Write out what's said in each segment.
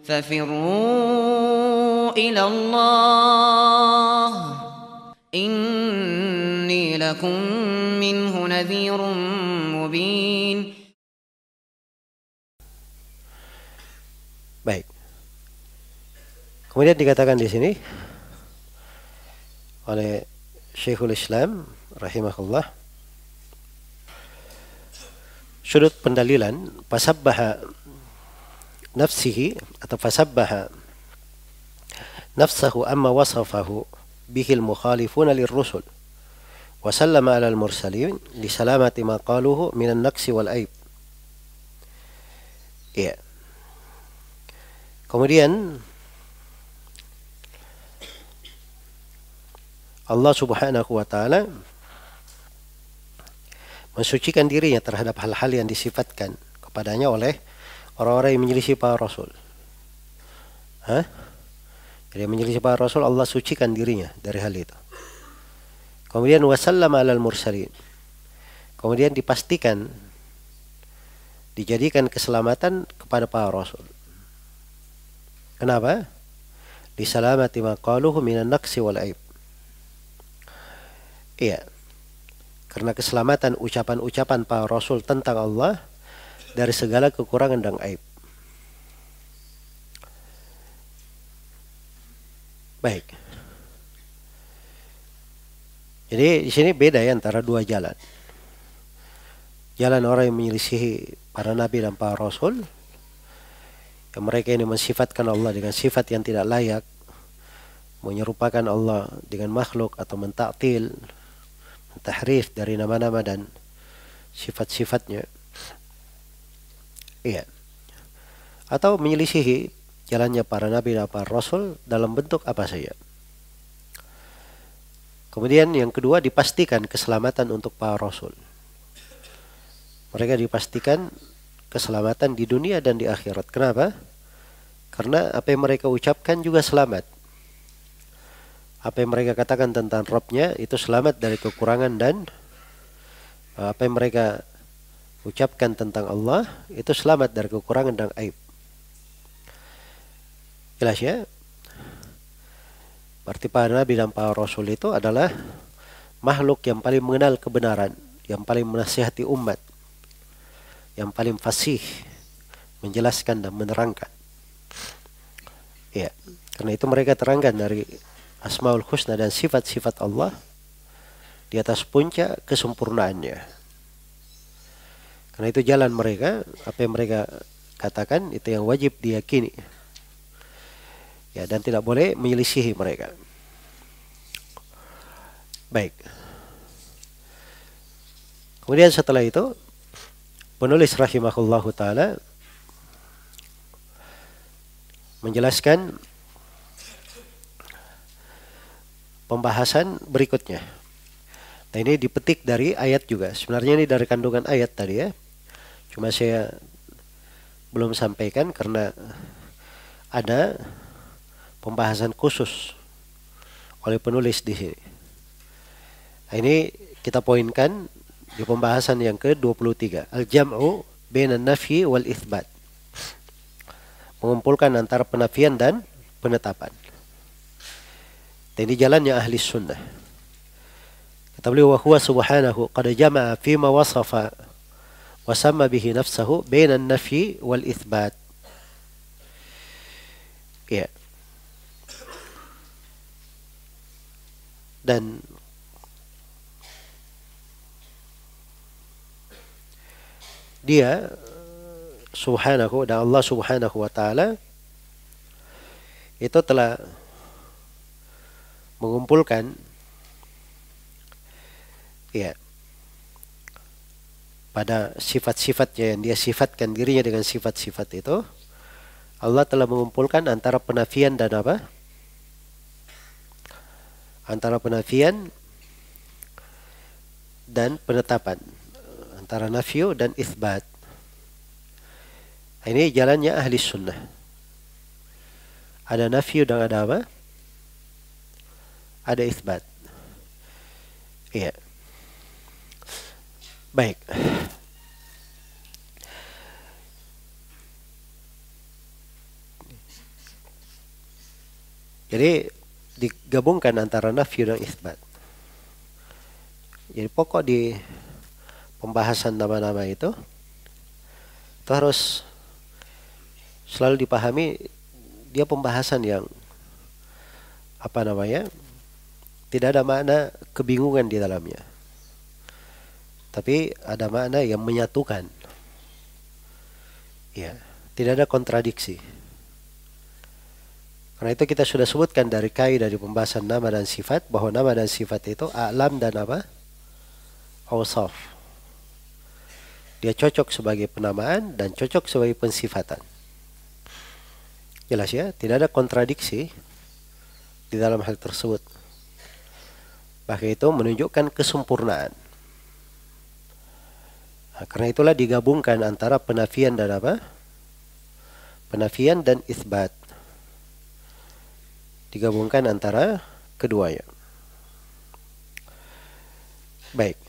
ففروا إلى الله إني لكم منه نذير مبين. Baik. Kemudian dikatakan di sini oleh Syekhul Islam rahimahullah, sudut pendalilan fasabbaha nafsihi atau fasabbaha nafsahu amma wasafahu bihil mukhalifuna lirrusul wa sallama alal mursalin li salamati ma qaluhu minan naqsi wal aib. Ya. Kemudian Allah Subhanahu wa taala mensucikan dirinya terhadap hal-hal yang disifatkan kepadanya oleh orang-orang yang menyelisih para rasul. Jadi menyelisih para rasul, Allah sucikan dirinya dari hal itu. Kemudian wasallama alal mursalin. Kemudian dipastikan, dijadikan keselamatan kepada para rasul. Kenapa? Lisalamati ma qaluhu minan naqsi wal aib. Iya. Karena keselamatan ucapan-ucapan para rasul tentang Allah dari segala kekurangan dan aib. Baik. Jadi di sini beda ya antara dua jalan. Jalan orang yang menyelisihi para nabi dan para rasul, yang mereka ini mensifatkan Allah dengan sifat yang tidak layak, menyerupakan Allah dengan makhluk atau mentaktil, tahrif dari nama-nama dan sifat-sifatnya. Iya. Atau menyelisihi jalannya para nabi dan para rasul dalam bentuk apa saja. Kemudian yang kedua, dipastikan keselamatan untuk para rasul. Mereka dipastikan keselamatan di dunia dan di akhirat. Kenapa? Karena apa yang mereka ucapkan juga selamat. Apa yang mereka katakan tentang Rabb-nya itu selamat dari kekurangan, dan apa yang mereka ucapkan tentang Allah itu selamat dari kekurangan dan aib. Jelas ya? Berarti para nabi dan para rasul itu adalah makhluk yang paling mengenal kebenaran, yang paling menasihati umat, yang paling fasih menjelaskan dan menerangkan. Ya, karena itu mereka terangkan dari Asmaul Husna dan sifat-sifat Allah di atas puncak kesempurnaannya. Karena itu jalan mereka, apa yang mereka katakan itu yang wajib diyakini. Ya, dan tidak boleh menyelisihi mereka. Baik. Kemudian setelah itu penulis rahimahullahu taala menjelaskan pembahasan berikutnya. Nah, ini dipetik dari ayat juga. Sebenarnya ini dari kandungan ayat tadi ya. Cuma saya belum sampaikan karena ada pembahasan khusus oleh penulis di sini. Nah, ini kita poinkan di pembahasan yang ke-23. Al-jam'u bainan nafyi wal itsbat. Mengumpulkan antara penafian dan penetapan. Ini jalannya ahli sunnah. Kata beliau, wa huwa subhanahu qad jama'a fima wasafa wa samma bihi nafsahu bainan nafyi wal itsbat. Ya. Dan dia subhanahu, dan Allah subhanahu wa ta'ala itu telah mengumpulkan ya pada sifat-sifatnya yang dia sifatkan dirinya dengan sifat-sifat itu. Allah telah mengumpulkan antara penafian dan apa? Antara penafian dan penetapan, antara nafyu dan itsbat. Ini jalannya ahli sunnah. Ada nafyu dan ada apa? Ada itsbat. Iya. Baik. Jadi digabungkan antara nafi dan isbat. Jadi pokok di pembahasan nama-nama itu harus selalu dipahami, dia pembahasan yang tidak ada makna kebingungan di dalamnya, tapi ada makna yang menyatukan. Ya, tidak ada kontradiksi. Karena itu kita sudah sebutkan dari kaidah dari pembahasan nama dan sifat bahwa nama dan sifat itu a'lam dan awsaf. Dia cocok sebagai penamaan dan cocok sebagai pensifatan. Jelas ya, tidak ada kontradiksi di dalam hal tersebut. Bahkan itu menunjukkan kesempurnaan. Nah, karena itulah digabungkan antara penafian dan penafian dan isbat. Digabungkan antara keduanya. Baik.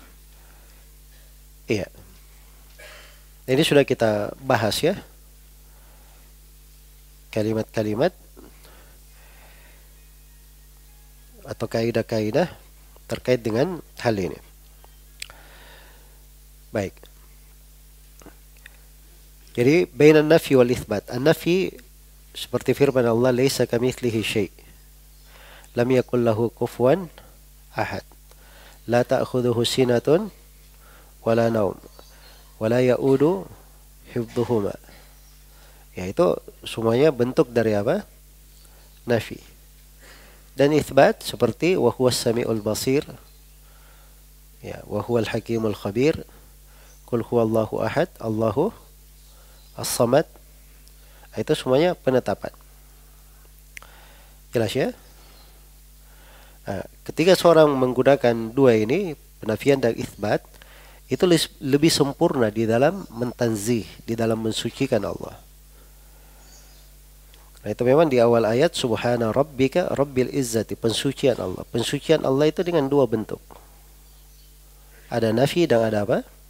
Iya. Ini sudah kita bahas ya. Kalimat-kalimat atau kaidah-kaidah terkait dengan hal ini. Baik. Jadi bainan nafi wal itsbat. An-nafi seperti firman Allah, laisa kamitslihi syai'. Lam yakul lahu kufuwan ahad. La ta'khudhuhu sinatun wala naum. Wala ya'udu hifdhuhuma. Ya, itu semuanya bentuk dari nafi. Dan itsbat seperti wa huwas samiul basir, ya, wa huwal hakimul khabir, qul huwallahu ahad, Allahu as-samad. Itu semuanya penetapan. Jelas ya? Nah, ketika seorang menggunakan dua ini, penafian dan itsbat, itu lebih sempurna di dalam mentanzih, di dalam mensucikan Allah. Nah, itu memang di awal ayat subhana rabbika rabbil izzati, pensucian Allah. Pensucian Allah itu dengan dua bentuk. Ada nafi dan ada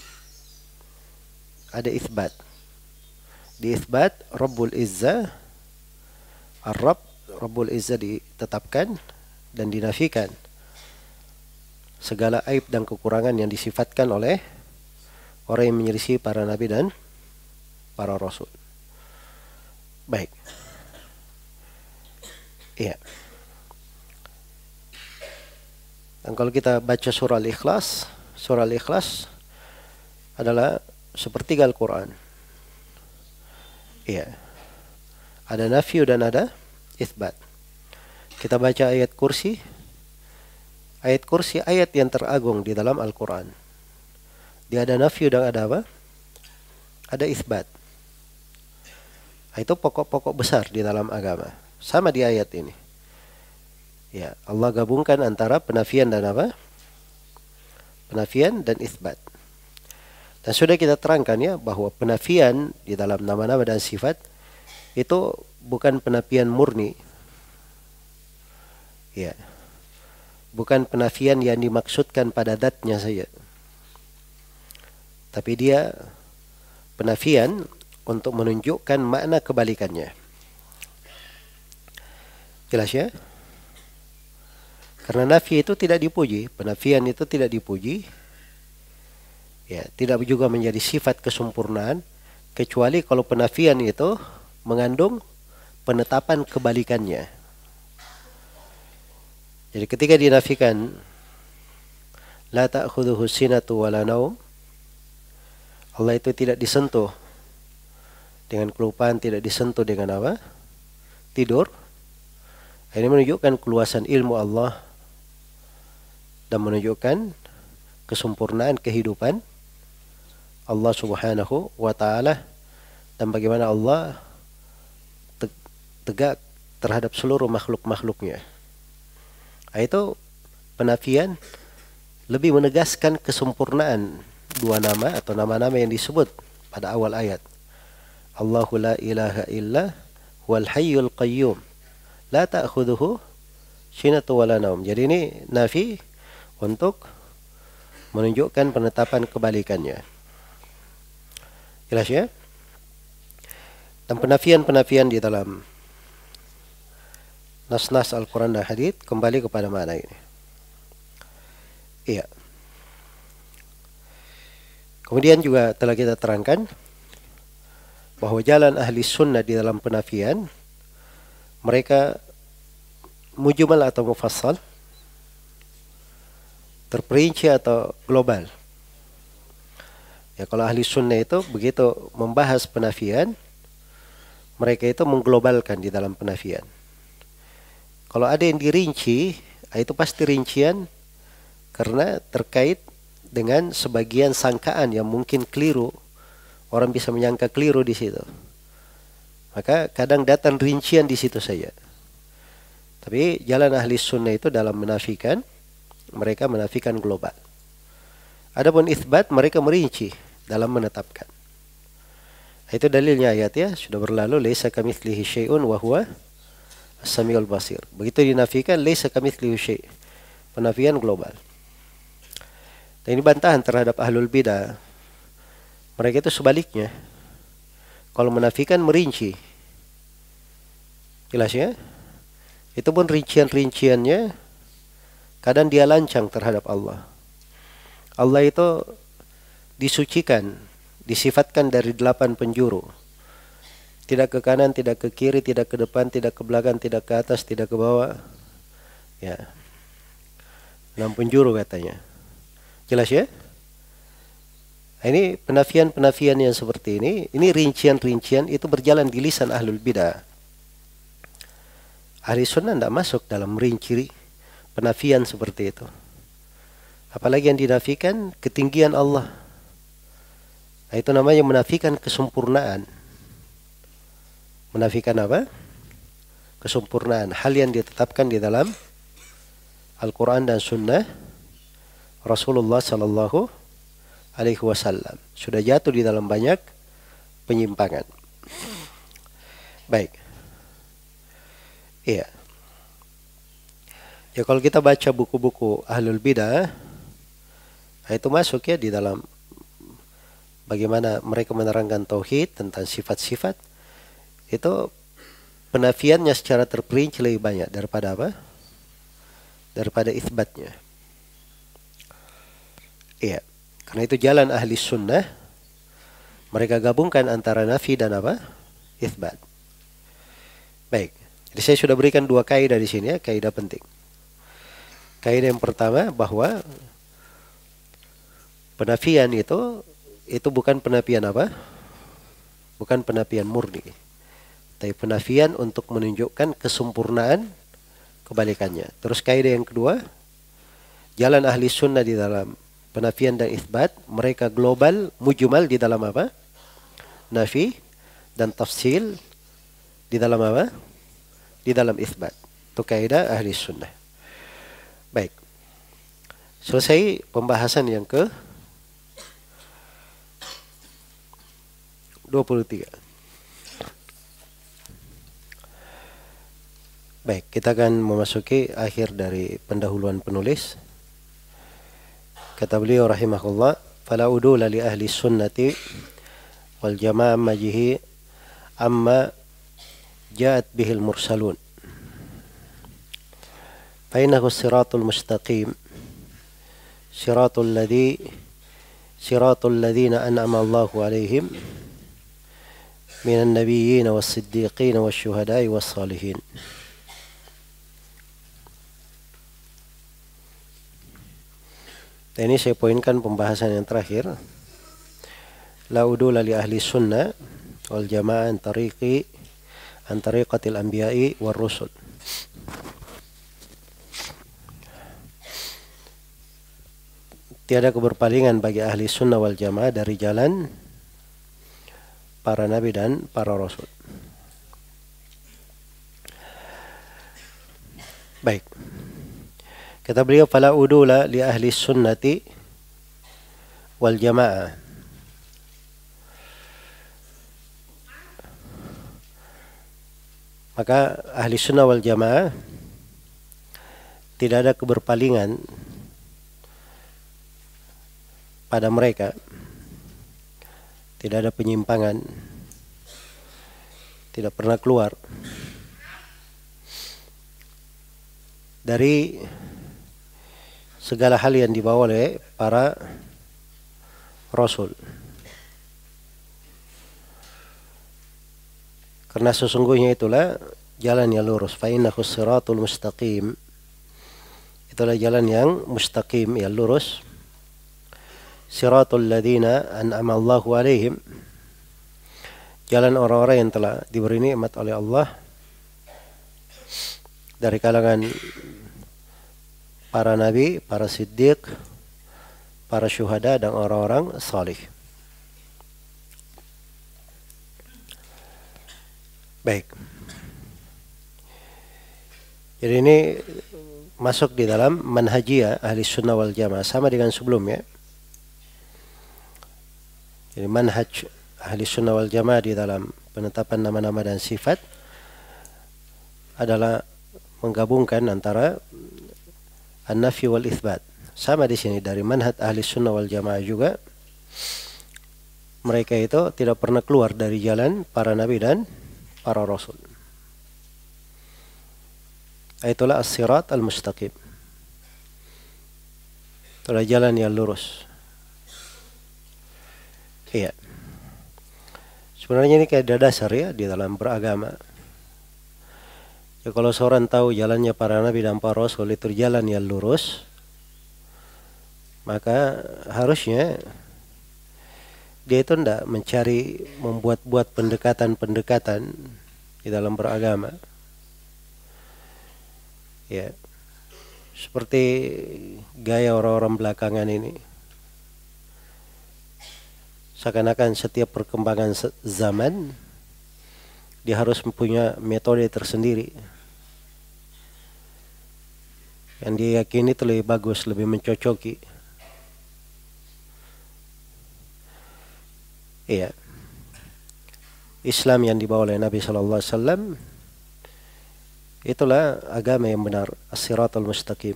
Ada itsbat. Di itsbat Rabbul Izzah, Rabbul Izzah ditetapkan dan dinafikan segala aib dan kekurangan yang disifatkan oleh orang yang menyelisih para nabi dan para rasul. Baik. Iya. Dan kalau kita baca surah Al-Ikhlas adalah sepertiga Al-Quran. Iya. Ada nafi dan ada itsbat. Kita baca ayat kursi. Ayat kursi ayat yang teragung di dalam Al-Quran. Dia ada nafi dan ada Ada itsbat. Itu pokok-pokok besar di dalam agama. Sama di ayat ini. Ya, Allah gabungkan antara penafian dan Penafian dan itsbat. Dan sudah kita terangkan ya bahwa penafian di dalam nama-nama dan sifat itu bukan penafian murni. Ya. Bukan penafian yang dimaksudkan pada zatnya saja. Tapi dia penafian untuk menunjukkan makna kebalikannya. Jelas ya? Karena nafi itu tidak dipuji, penafian itu tidak dipuji. Ya, tidak juga menjadi sifat kesempurnaan kecuali kalau penafian itu mengandung penetapan kebalikannya. Jadi ketika dinafikan la ta'khudhuhu sinatu wala naum, Allah itu tidak disentuh dengan kelupaan, tidak disentuh dengan tidur. Ini menunjukkan keluasan ilmu Allah dan menunjukkan kesempurnaan kehidupan Allah Subhanahu wa ta'ala dan bagaimana Allah tegak terhadap seluruh makhluk-makhluknya. Itu penafian lebih menegaskan kesempurnaan dua nama atau nama-nama yang disebut pada awal ayat. Allahu la ilaha illa huwal hayyul qayyum la ta'khudhuhu sinatun wala naum. Jadi ini nafi untuk menunjukkan penetapan kebalikannya. Jelas ya? Dan penafian-penafian di dalam nas-nas Al-Quran dan Hadis kembali kepada makna ini. Iya. Kemudian juga telah kita terangkan bahwa jalan ahli sunnah di dalam penafian, mereka mujmal atau mufassal, terperinci atau global. Ya, kalau ahli sunnah itu begitu membahas penafian, mereka itu mengglobalkan di dalam penafian. Kalau ada yang dirinci, itu pasti rincian karena terkait dengan sebagian sangkaan yang mungkin keliru. Orang bisa menyangka keliru di situ. Maka kadang datang rincian di situ saja. Tapi jalan ahli sunnah itu dalam menafikan, mereka menafikan global. Adapun itsbat, mereka merinci dalam menetapkan. Itu dalilnya ayat ya, sudah berlalu, laisa kamitslihi syai'un wa huwa as-sami'ul basir. Begitu dinafikan, laisa kamitslihi syai'. Penafian global. Dan ini bantahan terhadap ahlul bidah. Mereka itu sebaliknya. Kalau menafikan merinci. Jelas ya? Itu pun rincian-rinciannya kadang dia lancang terhadap Allah. Allah itu disucikan, disifatkan dari 8 penjuru. Tidak ke kanan, tidak ke kiri, tidak ke depan, tidak ke belakang, tidak ke atas, tidak ke bawah. Ya. 6 penjuru katanya. Jelas ya? Ini penafian-penafian yang seperti ini rincian-rincian itu berjalan di lisan ahlul bidah. Ahli sunnah tidak masuk dalam rinci penafian seperti itu. Apalagi yang dinafikan ketinggian Allah. Itu namanya menafikan kesempurnaan. Menafikan apa? Kesempurnaan. Hal yang ditetapkan di dalam Al-Quran dan Sunnah Rasulullah Sallallahu Alaihi Wasallam. Sudah jatuh di dalam banyak penyimpangan. Baik. Iya. Ya kalau kita baca buku-buku ahlul bidah, itu masuk ya di dalam bagaimana mereka menerangkan tauhid tentang sifat-sifat. Itu penafiannya secara terperinci lebih banyak daripada apa? Daripada itsbatnya. Iya. Karena itu jalan ahli sunnah, mereka gabungkan antara nafi dan apa? Itsbat. Baik. Jadi saya sudah berikan 2 kaidah di sini ya, kaidah penting. Kaidah yang pertama bahwa penafian itu bukan penafian apa? Bukan penafian murni. Tapi penafian untuk menunjukkan kesempurnaan kebalikannya. Terus kaidah yang kedua, jalan ahli sunnah di dalam penafian dan itsbat, mereka global, mujmal di dalam apa? Nafi dan tafsil di dalam apa? Di dalam itsbat. Itu kaidah ahli sunnah. Baik. Selesai pembahasan yang ke 23. Baik, kita akan memasuki akhir dari pendahuluan penulis. Kata beliau rahimahullah, fala udula li ahli sunnati wal jamaah majihi amma ja'at bihil mursalun. Fainahu siratul mustaqim, siratul ladhina an'ama Allahu alaihim minan nabiyyin was siddiqin was syuhada'i was salihin. Dan ini saya poinkan pembahasan yang terakhir. La udula li ahli sunnah wal jamaah an tariqatil anbiya'i war rusul. Tiada keberpalingan bagi ahli sunnah wal jamaah dari jalan para nabi dan para rasul. Baik. Kata beliau, fala udula li ahli sunnati wal jamaah. Maka ahli sunnah wal jamaah tidak ada keberpalingan pada mereka, tidak ada penyimpangan, tidak pernah keluar dari segala hal yang dibawa oleh para rasul. Karena sesungguhnya itulah jalan yang lurus. Fa innahu siratul mustaqim. Itulah jalan yang mustaqim, yang lurus. Siratul ladzina an'ama Allahu alaihim. Jalan orang-orang yang telah diberi nikmat oleh Allah dari kalangan para nabi, para siddiq, para syuhada dan orang-orang salih. Baik. Jadi ini masuk di dalam manhajiyah ahli sunnah wal jamaah, sama dengan sebelumnya. Jadi manhaj ahli sunnah wal jamaah di dalam penetapan nama-nama dan sifat adalah menggabungkan antara an-nafi wal itsbat. Sama di sini dari manhaj ahli sunnah wal jamaah juga, mereka itu tidak pernah keluar dari jalan para nabi dan para rasul. Itulah as-sirat al-mustaqim. Itulah jalan yang lurus. Iya. Sebenarnya ini kayak dasar ya di dalam beragama. Ya, kalau seorang tahu jalannya para nabi dan para rasul itu jalan yang lurus, maka harusnya dia itu tidak mencari membuat-buat pendekatan-pendekatan di dalam beragama. Ya, seperti gaya orang-orang belakangan ini. Seakan-akan setiap perkembangan zaman dia harus mempunyai metode tersendiri yang dia yakini itu lebih bagus, lebih mencocoki. Iya. Islam yang dibawa oleh Nabi sallallahu alaihi wasallam itulah agama yang benar, as-siratal mustaqim.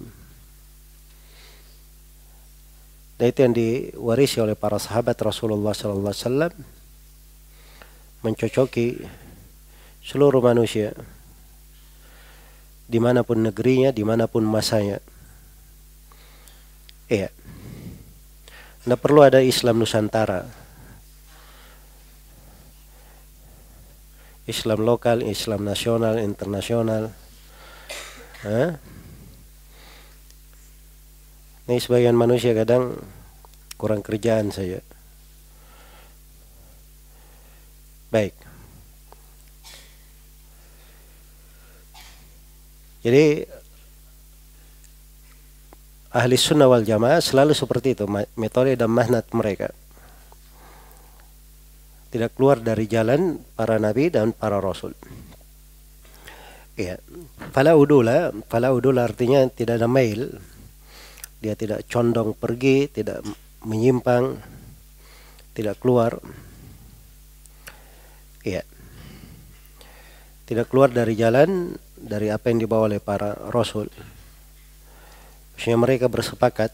Dan itu yang diwarisi oleh para sahabat Rasulullah sallallahu alaihi wasallam, mencocoki seluruh manusia dimanapun negerinya, dimanapun masanya. Iya. Tidak perlu ada Islam Nusantara, Islam lokal, Islam nasional, internasional. Ini sebagian manusia kadang kurang kerjaan saja. Baik. Jadi ahli sunnah wal jamaah selalu seperti itu metode dan manhaj mereka. Tidak keluar dari jalan para nabi dan para rasul. Ya, fala udula artinya tidak ada mail. Dia tidak condong pergi, tidak menyimpang, tidak keluar. Ya. Tidak keluar dari jalan dari apa yang dibawa oleh para rasul. Maksudnya mereka bersepakat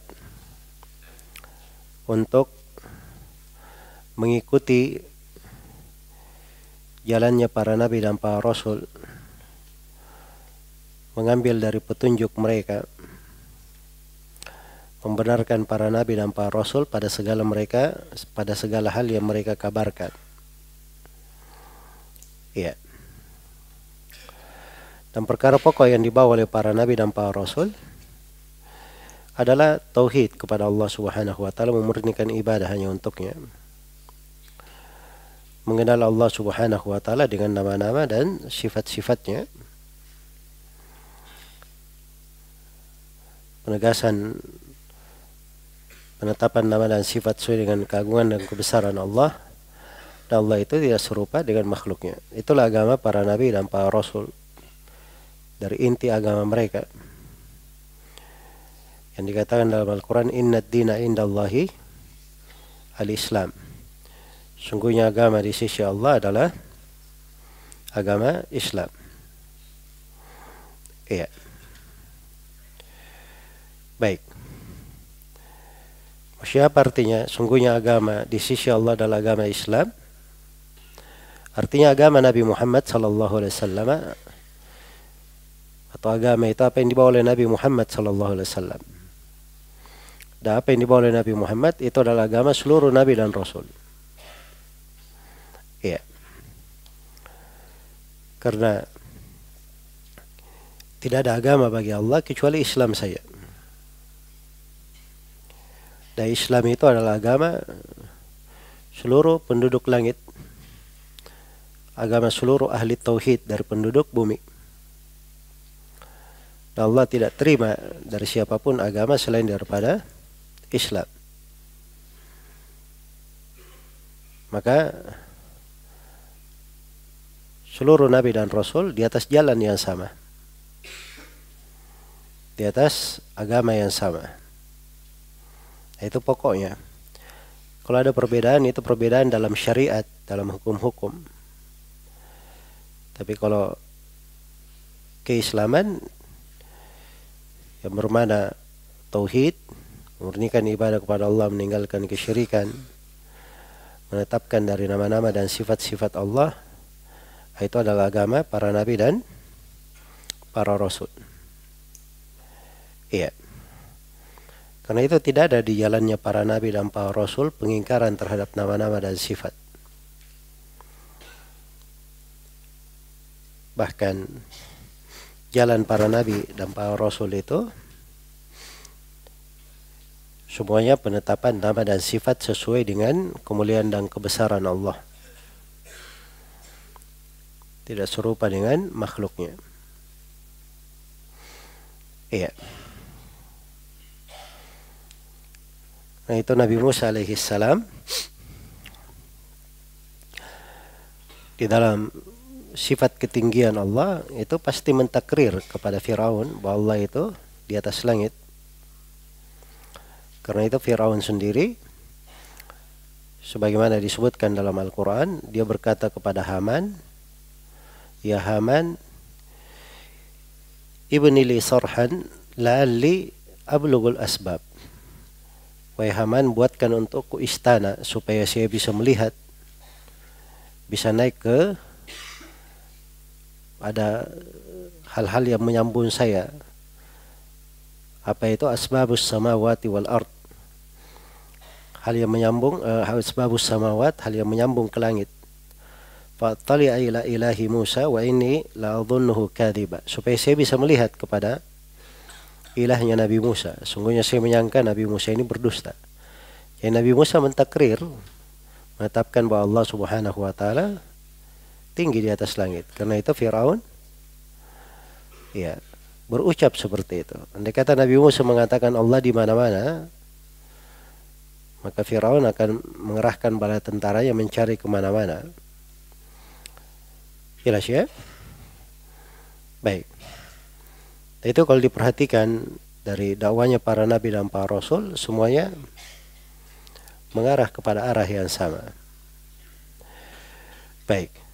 untuk mengikuti jalannya para nabi dan para rasul, mengambil dari petunjuk mereka, membenarkan para nabi dan para rasul pada segala hal yang mereka kabarkan. Iya. Dan perkara pokok yang dibawa oleh para nabi dan para rasul adalah tauhid kepada Allah Subhanahu wa taala, memurnikan ibadah hanya untuknya. Mengenal Allah Subhanahu wa taala dengan nama-nama dan sifat-sifatnya. Penegasan penetapan nama dan sifat sesuai dengan keagungan dan kebesaran Allah. Dan Allah itu tidak serupa dengan makhluknya. Itulah agama para nabi dan para rasul. Dari inti agama mereka yang dikatakan dalam Al-Quran, Inna ad-dina indallahi al-Islam. Sungguhnya agama di sisi Allah adalah agama Islam. Iya. Baik. Siapa artinya sungguhnya agama di sisi Allah adalah agama Islam? Artinya agama Nabi Muhammad sallallahu alaihi wasallam atau agama itu apa yang dibawa oleh Nabi Muhammad sallallahu alaihi wasallam. Dan apa yang dibawa oleh Nabi Muhammad itu adalah agama seluruh nabi dan rasul. Iya. Karena tidak ada agama bagi Allah kecuali Islam saja. Dan Islam itu adalah agama seluruh penduduk langit, agama seluruh ahli tauhid dari penduduk bumi. Dan Allah tidak terima dari siapapun agama selain daripada Islam. Maka seluruh nabi dan rasul di atas jalan yang sama, di atas agama yang sama. Itu pokoknya. Kalau ada perbedaan, itu perbedaan dalam syariat, dalam hukum-hukum. Tapi kalau keislaman yang bermana tauhid, memurnikan ibadah kepada Allah, meninggalkan kesyirikan, menetapkan dari nama-nama dan sifat-sifat Allah, itu adalah agama para nabi dan para rasul. Iya. Karena itu tidak ada di jalannya para nabi dan para rasul pengingkaran terhadap nama-nama dan sifat. Bahkan jalan para nabi dan para rasul itu semuanya penetapan nama dan sifat sesuai dengan kemuliaan dan kebesaran Allah. Tidak serupa dengan makhluknya. Iya. Nah itu Nabi Musa alaihissalam di dalam sifat ketinggian Allah itu pasti mentakrir kepada Firaun bahwa Allah itu di atas langit. Karena itu Firaun sendiri sebagaimana disebutkan dalam Al-Quran, dia berkata kepada Haman, "Ya Haman, ibni li sarhan la'alli ablughul asbab." Wahai Haman, buatkan untukku istana supaya saya bisa melihat, bisa naik ke ada hal-hal yang menyambung saya. Apa itu? Asbabus samawati wal ard. Hal yang menyambung, asbabus samawat, hal yang menyambung ke langit. Fattali'a ila ilahi Musa wa inni la'adhunnuhu kadhiba. Supaya saya bisa melihat kepada ilahnya Nabi Musa. Sungguhnya saya menyangka Nabi Musa ini berdusta. Jadi Nabi Musa mentakrir, menetapkan bahwa Allah Subhanahu wa taala tinggi di atas langit. Karena itu Firaun ya berucap seperti itu. Andai kata Nabi Musa mengatakan Allah di mana-mana, maka Firaun akan mengerahkan bala tentara yang mencari kemana-mana. Jelas ya? Baik. Itu kalau diperhatikan dari dakwanya para nabi dan para rasul, semuanya mengarah kepada arah yang sama. Baik.